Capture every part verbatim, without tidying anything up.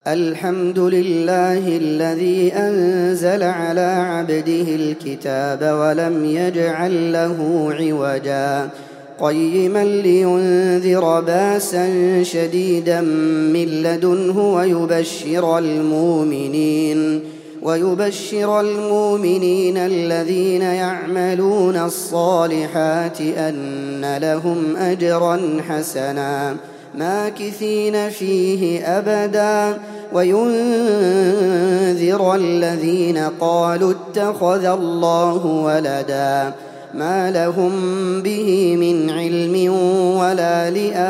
الحمد لله الذي أنزل على عبده الكتاب ولم يجعل له عوجا قيما لينذر باسا شديدا من لدنه ويبشر المؤمنين ويبشر المؤمنين الذين يعملون الصالحات أن لهم أجرا حسنا ماكثين فيه أبدا وينذر الذين قالوا اتخذ الله ولدا ما لهم به من علم ولا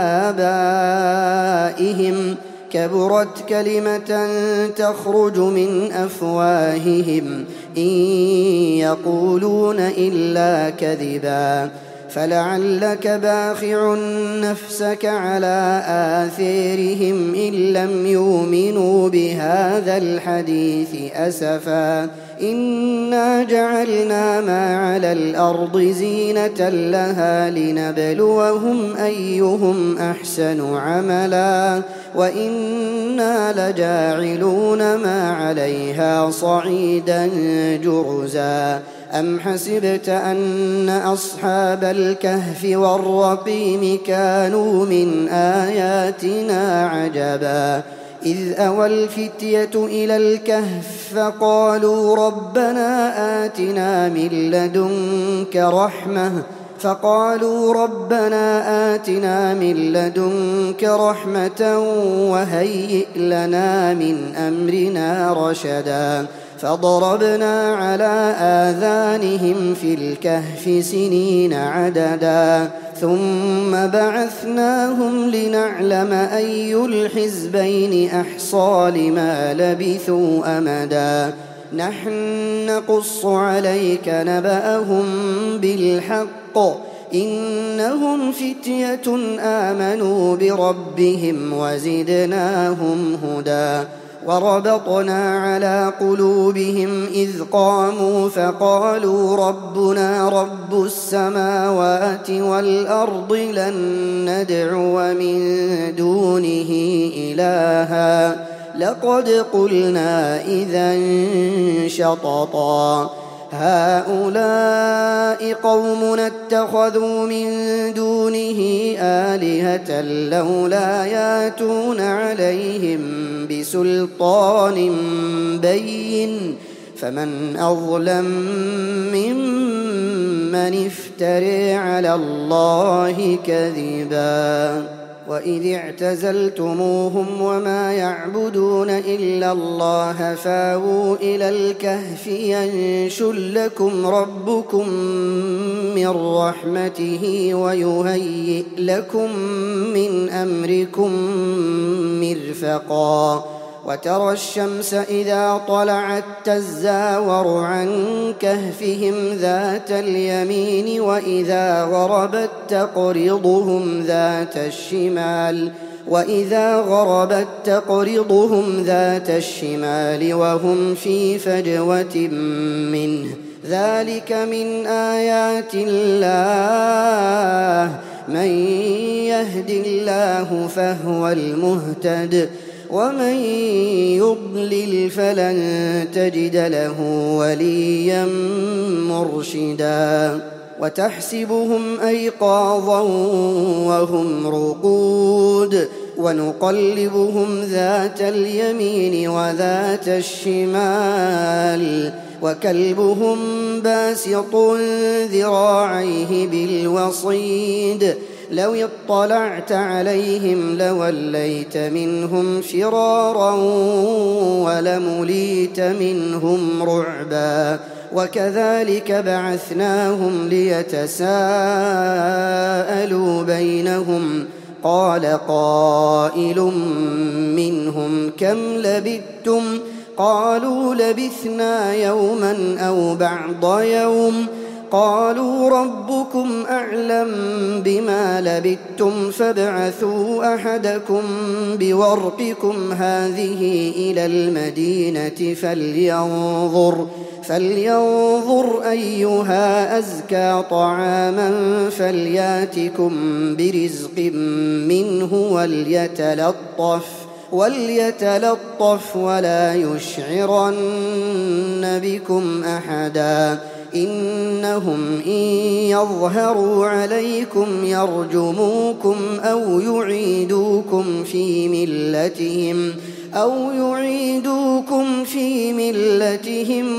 لآبائهم كبرت كلمة تخرج من أفواههم إن يقولون إلا كذبا فلعلك باخع نفسك على آثارهم إن لم يؤمنوا بهذا الحديث أسفا إنا جعلنا ما على الأرض زينة لها لنبلوهم أيهم أحسن عملا وإنا لجاعلون ما عليها صعيدا جرزا أم حسبت أن أصحاب الكهف والرقيم كانوا من آياتنا عجبا إذ أوى الفتية إلى الكهف فقالوا ربنا آتنا من لدنك رحمة فقالوا ربنا آتنا من لدنك رحمة وهيئ لنا من أمرنا رشدا فضربنا على آذانهم في الكهف سنين عددا ثم بعثناهم لنعلم أي الحزبين أحصى لما لبثوا أمدا نحن نقص عليك نبأهم بالحق إنهم فتية آمنوا بربهم وزدناهم هدى وربطنا على قلوبهم إذ قاموا فقالوا ربنا رب السماوات والأرض لن ندعو من دونه إلها لقد قلنا إذا شططا هؤلاء قومنا اتخذوا من دونه آلهة لولا ياتون عليهم بسلطان بين فمن أظلم ممن افترى على الله كذبا وإذ اعتزلتموهم وما يعبدون إلا الله فاووا إلى الكهف ينشر لكم ربكم من رحمته ويهيئ لكم من أمركم مرفقا وترى الشمس إذا طلعت تزاور عن كهفهم ذات اليمين وإذا غربت تقرضهم ذات الشمال وإذا غربت تقرضهم ذات الشمال وهم في فجوة منه ذلك من آيات الله من يهد الله فهو المهتد ومن يضلل فلن تجد له وليا مرشدا وتحسبهم أيقاظا وهم رقود ونقلبهم ذات اليمين وذات الشمال وكلبهم باسط ذراعيه بالوصيد لو اطلعت عليهم لوليت منهم فرارا ولمليت منهم رعبا وكذلك بعثناهم ليتساءلوا بينهم قال قائل منهم كم لبثتم قالوا لبثنا يوما أو بعض يوم قالوا ربكم أعلم بما لبثتم فابعثوا أحدكم بورقكم هذه إلى المدينة فلينظر فلينظر أيها أزكى طعاما فلياتكم برزق منه وليتلطف وليتلطف ولا يشعرن بكم أحدا إنهم إن يظهروا عليكم يرجموكم أو يعيدوكم في ملتهم أو يعيدوكم في ملتهم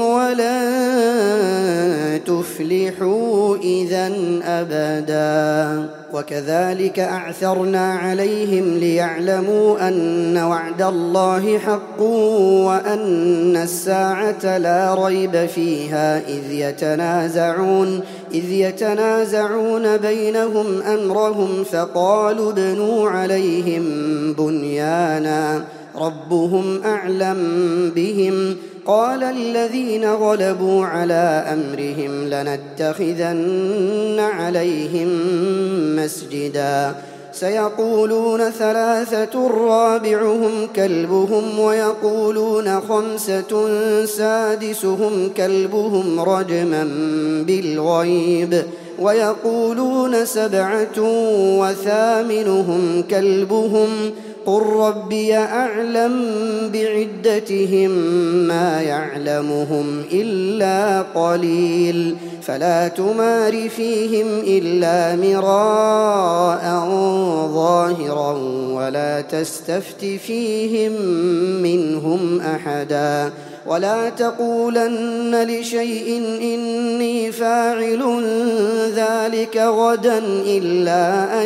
ولن تفلحوا إذن أبدا وكذلك أعثرنا عليهم ليعلموا أن وعد الله حق وأن الساعة لا ريب فيها إذ يتنازعون إذ يتنازعون بينهم أمرهم فقالوا ابنوا عليهم بنيانا ربهم أعلم بهم قال الذين غلبوا على أمرهم لنتخذن عليهم مسجدا سيقولون ثلاثة رابعهم كلبهم ويقولون خمسة سادسهم كلبهم رجما بالغيب ويقولون سبعة وثامنهم كلبهم قل ربي أعلم بعدتهم ما يعلمهم إلا قليل فلا تمار فيهم إلا مراء ظاهرا ولا تستفت فيهم منهم أحدا ولا تقولن لشيء إني فاعل ذلك غدا إلا أن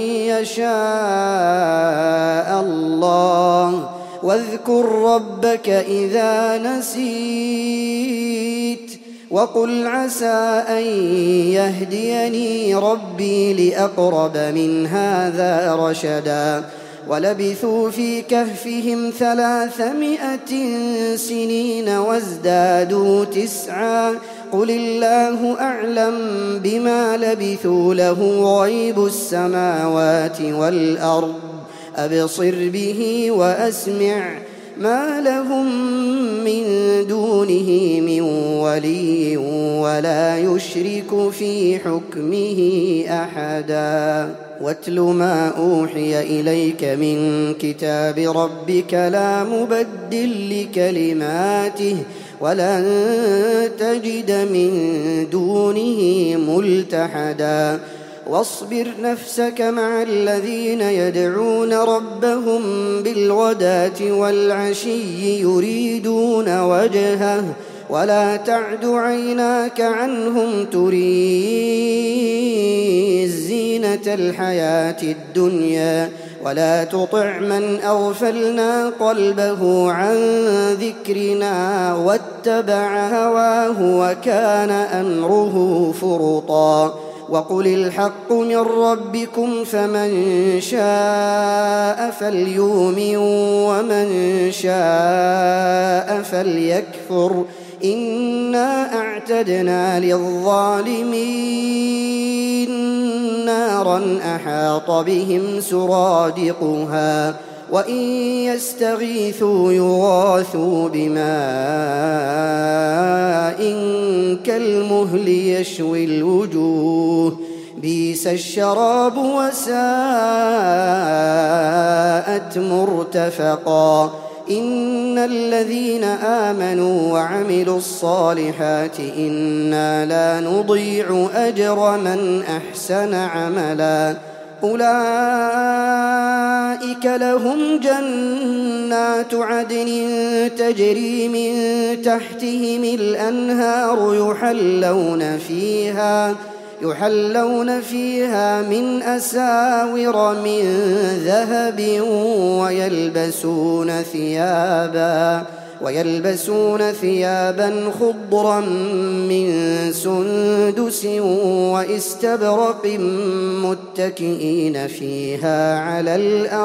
يشاء الله واذكر ربك إذا نسيت وقل عسى أن يهديني ربي لأقرب من هذا رشدا ولبثوا في كهفهم ثلاثمائة سنين وازدادوا تسعا قل الله أعلم بما لبثوا له غيب السماوات والأرض أبصر به وأسمع ما لهم من دونه من ولي ولا يشرك في حكمه أحدا واتل ما أوحي إليك من كتاب ربك لا مبدل لكلماته ولن تجد من دونه ملتحدا واصبر نفسك مع الذين يدعون ربهم بالغداة والعشي يريدون وجهه ولا تعد عيناك عنهم تريد زينة الحياة الدنيا ولا تطع من أغفلنا قلبه عن ذكرنا واتبع هواه وكان أمره فرطا وقل الحق من ربكم فمن شاء فليؤمن ومن شاء فليكفر إنا أعتدنا للظالمين نارا أحاط بهم سرادقها وإن يستغيثوا يغاثوا بماء كالمهل يشوي الوجوه بئس الشراب وساءت مرتفقا إن الذين آمنوا وعملوا الصالحات إنا لا نضيع أجر من أحسن عملا أولئك لهم جنات عدن تجري من تحتهم الأنهار يحلون فيها يحلون فيها من أساور من ذهب ويلبسون ثيابا ويلبسون ثيابا خضرا من سندس واستبرق متكئين فيها على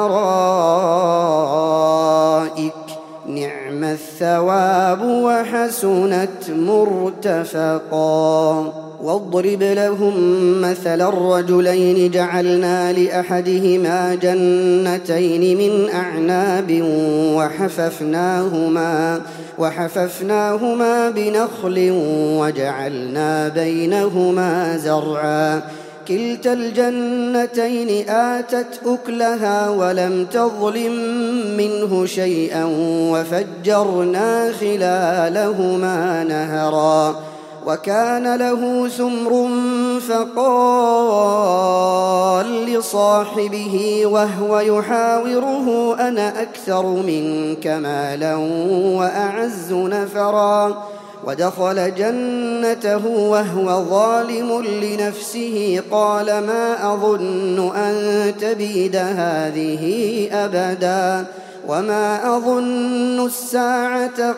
الأرائك نعم الثواب وحسنت مرتفقا واضرب لهم مثل الرجلين جعلنا لأحدهما جنتين من أعناب وحففناهما وحففناهما بنخل وجعلنا بينهما زرعا فكلتا الجنتين آتت أكلها ولم تظلم منه شيئا وفجرنا خلالهما نهرا وكان له ثمر فقال لصاحبه وهو يحاوره أنا أكثر منك مالا وأعز نفرا ودخل جنته وهو ظالم لنفسه قال ما أظن أن تبيد هذه أبدا وما أظن الساعة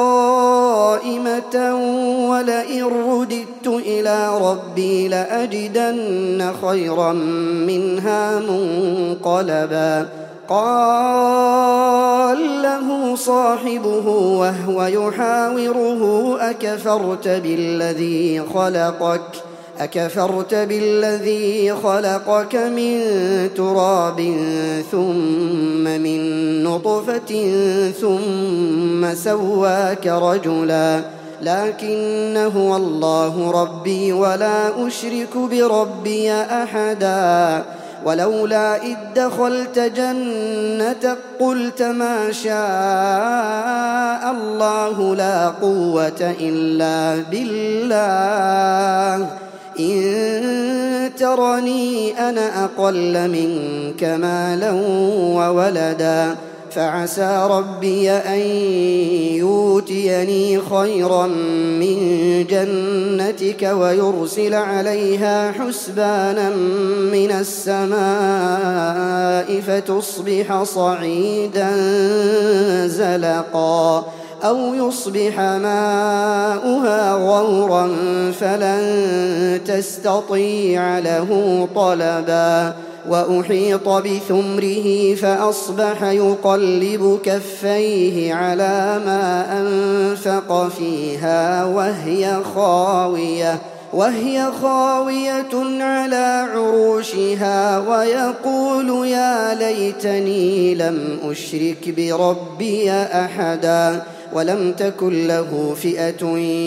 قائمة ولئن رددت إلى ربي لأجدن خيرا منها منقلبا قال له صاحبه وهو يحاوره أكفرت بالذي خلقك أكفرت بالذي خلقك من تراب ثم من نطفة ثم سواك رجلا لكن هو الله ربي ولا أشرك بربي أحدا ولولا إذ دخلت جنتك قلت ما شاء الله لا قوة إلا بالله إن ترني أنا أقل منك مالا وولدا فعسى ربي أن يؤتيني خيرا من جنتك ويرسل عليها حسبانا من السماء فتصبح صعيدا زلقا أو يصبح ماؤها غورا فلن تستطيع له طلبا وأحيط بثمره فأصبح يقلب كفيه على ما أنفق فيها وهي خاوية وهي خاوية على عروشها ويقول يا ليتني لم أشرك بربي أحدا ولم تكن له فئة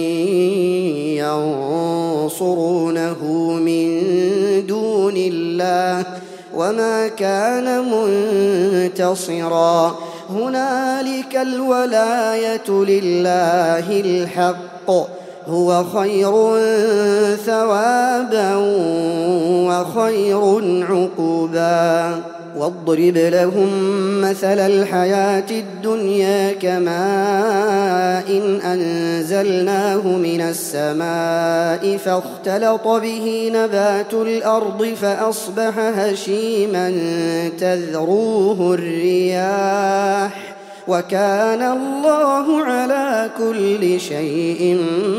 ينصرونه من دون الله وما كان منتصرا هنالك الولاية لله الحق هو خير ثوابا وخير عقبا واضرب لهم مثل الحياة الدنيا كماء إن أنزلناه من السماء فاختلط به نبات الأرض فأصبح هشيما تذروه الرياح وكان الله على كل شيء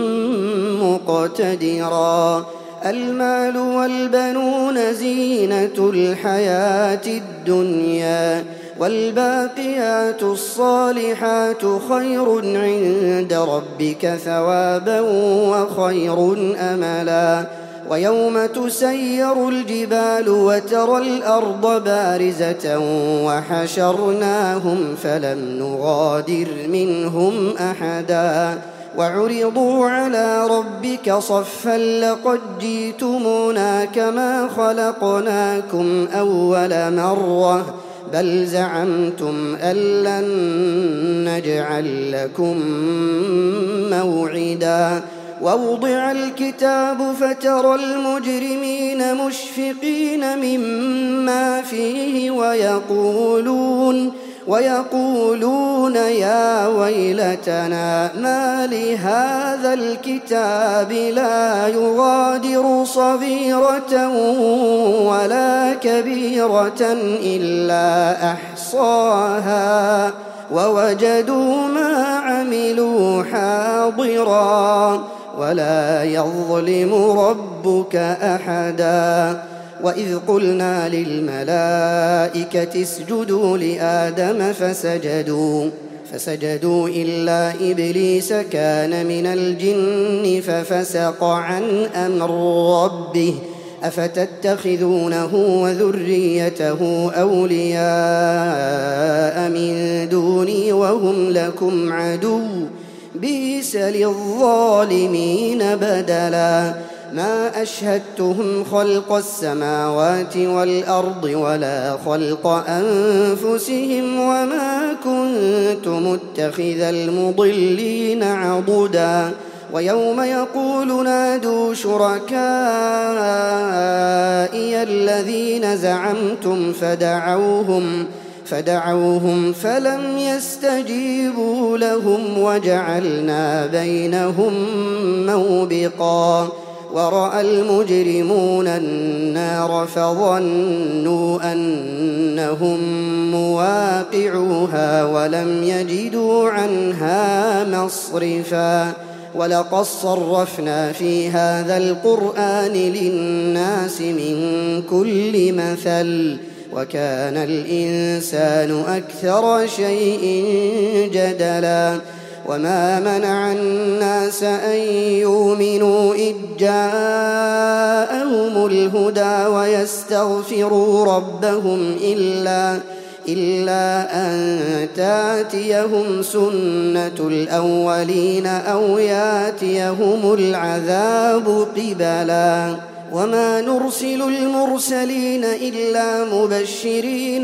مقتدرا المال والبنون زينة الحياة الدنيا والباقيات الصالحات خير عند ربك ثوابا وخير أملا ويوم تسير الجبال وترى الأرض بارزة وحشرناهم فلم نغادر منهم أحدا وعرضوا على ربك صفا لقد جئتمونا كما خلقناكم أول مرة بل زعمتم أن لن نجعل لكم موعدا ووضع الكتاب فترى المجرمين مشفقين مما فيه ويقولون ويقولون يا ويلتنا ما لهذا الكتاب لا يغادر صغيرة ولا كبيرة إلا أحصاها ووجدوا ما عملوا حاضرا ولا يظلم ربك أحدا وإذ قلنا للملائكة اسجدوا لآدم فسجدوا فسجدوا إلا إبليس كان من الجن ففسق عن أمر ربه أفتتخذونه وذريته أولياء من دوني وهم لكم عدو بئس للظالمين بدلا ما أشهدتهم خلق السماوات والأرض ولا خلق أنفسهم وما كنت متخذ المضلين عضدا ويوم يقول نادوا شركائي الذين زعمتم فدعوهم فدعوهم فلم يستجيبوا لهم وجعلنا بينهم موبقا ورأى المجرمون النار فظنوا أنهم مواقعوها ولم يجدوا عنها مصرفا ولقد صرفنا في هذا القرآن للناس من كل مثل وكان الإنسان أكثر شيء جدلا وما منع الناس أن يؤمنوا إذ جاءهم الهدى ويستغفروا ربهم إلا إلا أن تاتيهم سنة الأولين أو ياتيهم العذاب قبلا وما نرسل المرسلين إلا مبشرين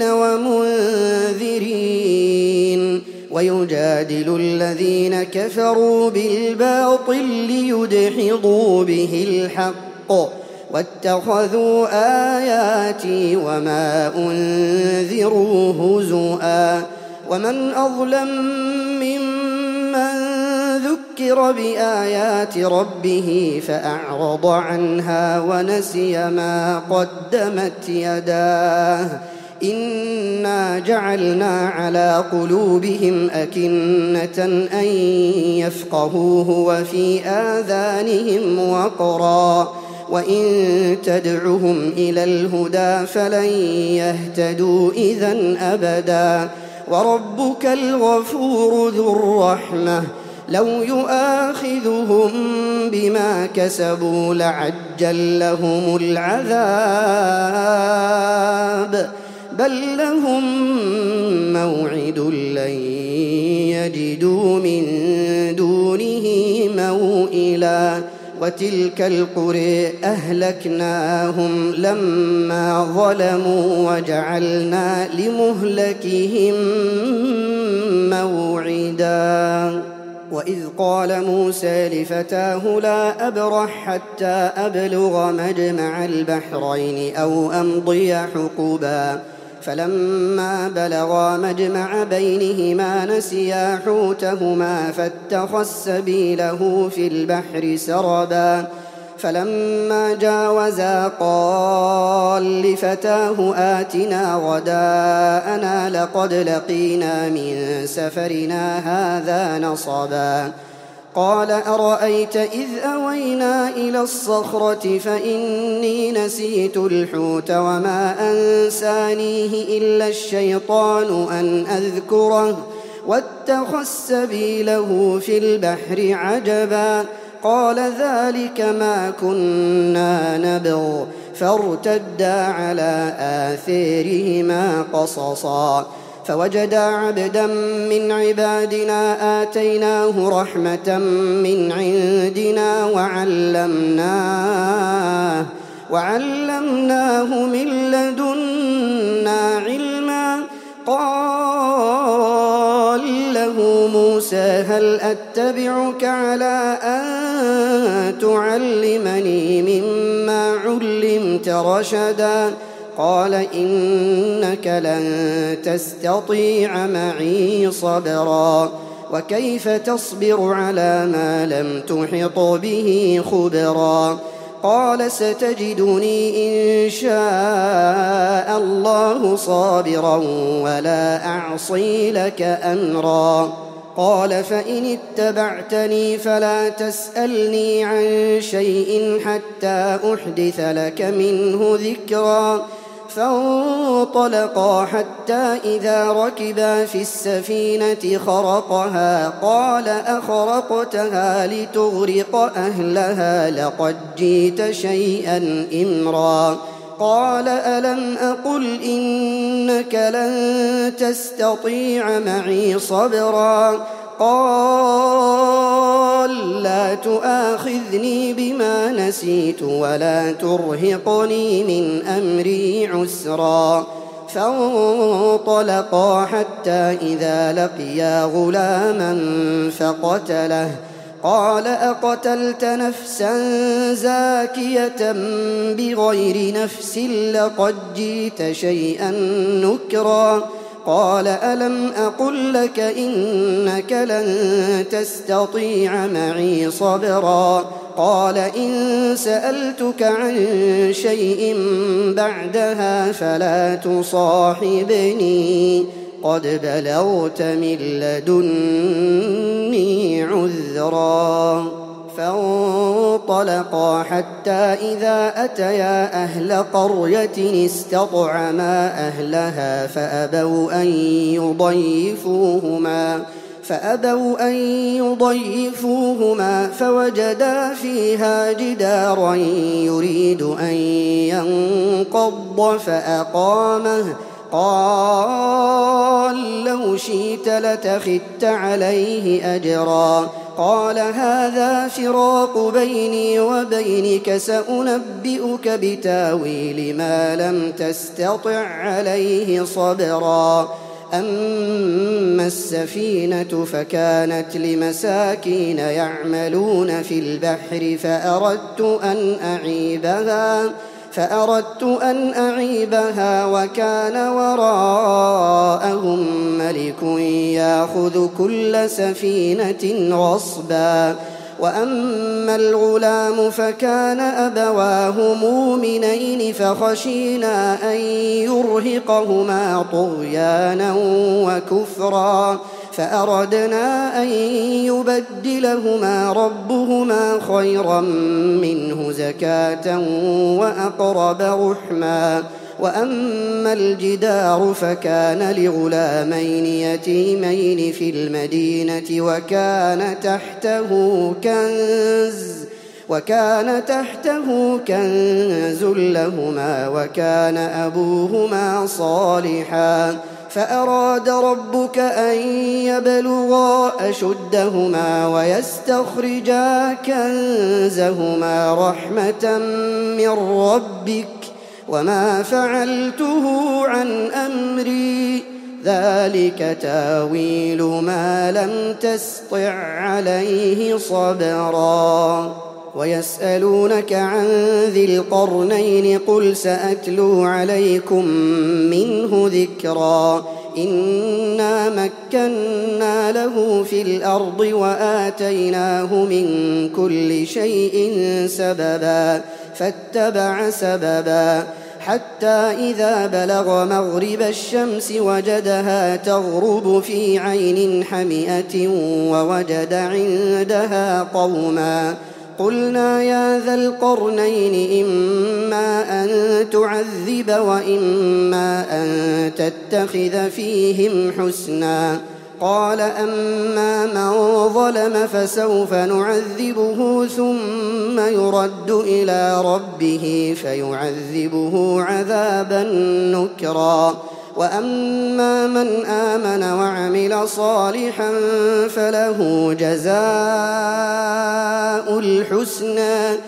ومنذرين ويجادل الذين كفروا بالباطل ليدحضوا به الحق واتخذوا آياتي وما أنذروا هزؤا ومن أظلم ممن ذكر بآيات ربه فأعرض عنها ونسي ما قدمت يداه إنا جعلنا على قلوبهم أكنة أن يفقهوه وفي آذانهم وقرا وإن تدعهم إلى الهدى فلن يهتدوا إذن أبدا وربك الغفور ذو الرحمة لو يؤاخذهم بما كسبوا لعجل لهم العذاب بل لهم موعد لن يجدوا من دونه موئلا وتلك القرى أهلكناهم لما ظلموا وجعلنا لمهلكهم موعدا وإذ قال موسى لفتاه لا أبرح حتى أبلغ مجمع البحرين أو أمضي حقبا فلما بلغا مجمع بينهما نسيا حوتهما فاتخذ سبيله في البحر سربا فلما جاوزا قال لفتاه آتنا غداءنا لقد لقينا من سفرنا هذا نصبا قال أرأيت إذ أوينا إلى الصخرة فإني نسيت الحوت وما أنسانيه إلا الشيطان أن أذكره واتخذ سبيله في البحر عجبا قال ذلك ما كنا نبغ فارتدا على آثارهما قصصا فوجدا عبدا من عبادنا آتيناه رحمة من عندنا وعلمناه وعلمناه من لدنا علما قال له موسى هل أتبعك على أن تعلمني مما علمت رشدا قال إنك لن تستطيع معي صبرا وكيف تصبر على ما لم تحط به خبرا قال ستجدني إن شاء الله صابرا ولا أعصي لك أمرا قال فإن اتبعتني فلا تسألني عن شيء حتى أحدث لك منه ذكرا فانطلقا حتى إذا ركبا في السفينة خرقها قال أخرقتها لتغرق أهلها لقد جئت شيئا إمرا قال ألم أقل إنك لن تستطيع معي صبرا قال قال لا تؤاخذني بما نسيت ولا ترهقني من أمري عسرا فانطلقا حتى إذا لقيا غلاما فقتله قال أقتلت نفسا زاكية بغير نفس لقد جئت شيئا نكرا قال ألم أقل لك إنك لن تستطيع معي صبرا قال إن سألتك عن شيء بعدها فلا تصاحبني قد بلغت من لدني عذرا فانطلقا حتى إذا أتيا أهل قرية استطعما أهلها فأبوا أن يضيفوهما فأبوا أن يضيفوهما فوجدا فيها جدارا يريد أن ينقض فأقامه قال لو شئت لاتخذت عليه أجرا قال هذا فراق بيني وبينك سأنبئك بتاويل ما لم تستطع عليه صبرا أما السفينة فكانت لمساكين يعملون في البحر فأردت أن أعيبها فأردت أن أعيبها وكان وراءهم ملك يأخذ كل سفينة غصبا وأما الغلام فكان أبواه مؤمنين فخشينا أن يرهقهما طغيانا وكفرا فأردنا أن يبدلهما ربهما خيرا منه زكاة وأقرب رحما وأما الجدار فكان لغلامين يتيمين في المدينة وكان تحته كنز وكان تحته كنز لهما وكان أبوهما صالحا فأراد ربك أن يبلغا أشدهما ويستخرجا كنزهما رحمة من ربك وما فعلته عن أمري ذلك تاويل ما لم تسطع عليه صبرا ويسألونك عن ذي القرنين قل سأتلو عليكم منه ذكرا إنا مكنا له في الأرض وآتيناه من كل شيء سببا فاتبع سببا حتى إذا بلغ مغرب الشمس وجدها تغرب في عين حمئة ووجد عندها قوما قلنا يا ذا القرنين إما أن تعذب وإما أن تتخذ فيهم حسنا قال أما من ظلم فسوف نعذبه ثم يرد إلى ربه فيعذبه عذابا نكرا وأما من آمن وعمل صالحا فله جزاء الحسنى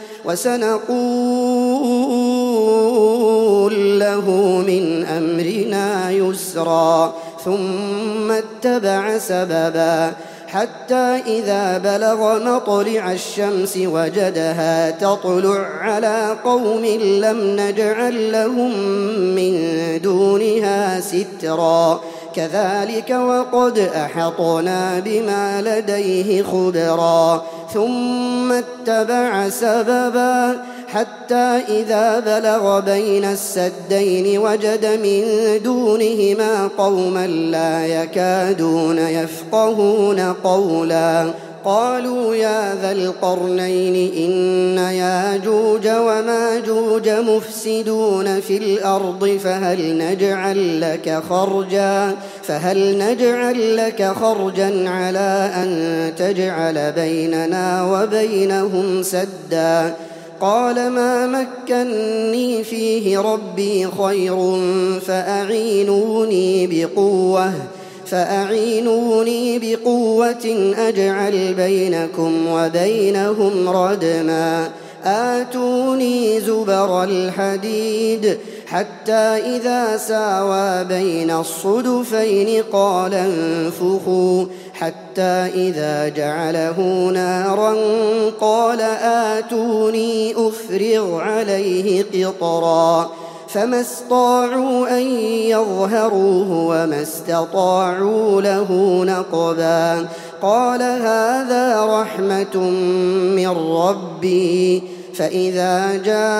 وسنقول له من أمرنا يسرا ثم اتبع سببا حتى إذا بلغ مطلع الشمس وجدها تطلع على قوم لم نجعل لهم من دونها سترا كذلك وقد أحطنا بما لديه خبرا ثم اتبع سببا حتى إذا بلغ بين السدين وجد من دونهما قوما لا يكادون يفقهون قولا قالوا يا ذا القرنين إن ياجوج وماجوج مفسدون في الأرض فهل نجعل لك خرجا فهل نجعل لك خرجا على أن تجعل بيننا وبينهم سدا قال ما مكني فيه ربي خير فأعينوني بقوة فأعينوني بقوة أجعل بينكم وبينهم ردما آتوني زبر الحديد حتى إذا ساوى بين الصدفين قال انفخوا حتى إذا جعله نارا قال آتوني أفرغ عليه قطرا فما استطاعوا أن يظهروه وما استطاعوا له نقبا قال هذا رحمة من ربي فإذا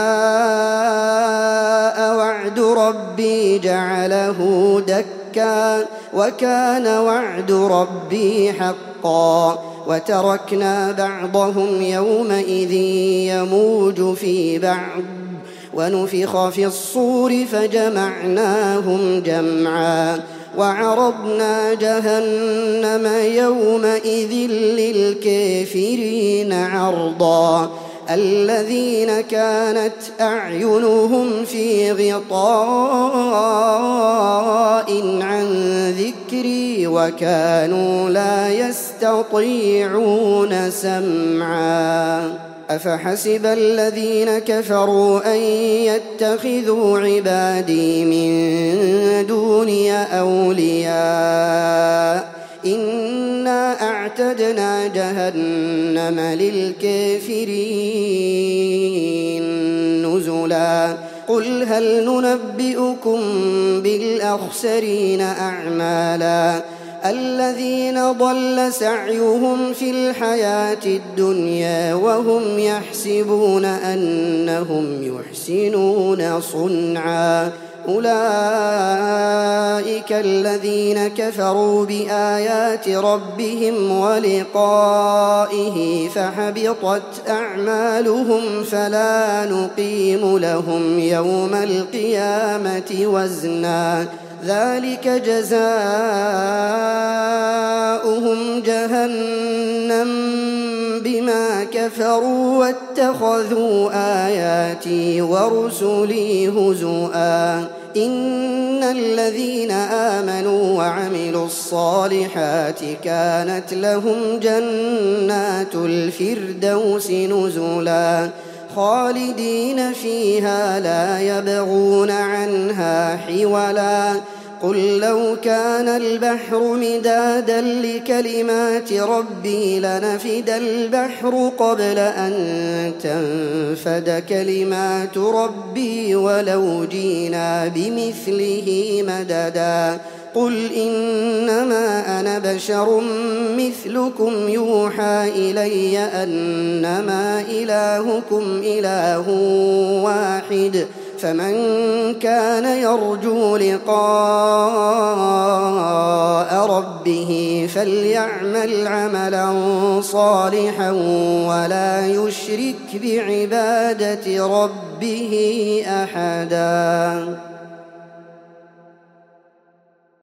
جاء وعد ربي جعله دكا وكان وعد ربي حقا وتركنا بعضهم يومئذ يموج في بعض ونفخ في الصور فجمعناهم جمعا وعرضنا جهنم يومئذ للكافرين عرضا الذين كانت أعينهم في غطاء عن ذكري وكانوا لا يستطيعون سمعا أفحسب الذين كفروا أن يتخذوا عبادي من دوني أولياء إنا أعتدنا جهنم للكافرين نزلا قل هل ننبئكم بالأخسرين أعمالا الذين ضل سعيهم في الحياة الدنيا وهم يحسبون أنهم يحسنون صنعا أولئك الذين كفروا بآيات ربهم ولقائه فحبطت أعمالهم فلا نقيم لهم يوم القيامة وزنا ذلك جزاؤهم جهنم بما كفروا واتخذوا آياتي ورسلي هزؤا إن الذين آمنوا وعملوا الصالحات كانت لهم جنات الفردوس نزلا خالدين فيها لا يبغون عنها حولا قل لو كان البحر مدادا لكلمات ربي لنفد البحر قبل أن تنفد كلمات ربي ولو جينا بمثله مددا قل إنما أنا بشر مثلكم يوحى إلي أنما إلهكم إله واحد فمن كان يرجو لقاء ربه فليعمل عملا صالحا ولا يشرك بعبادة ربه أحدا.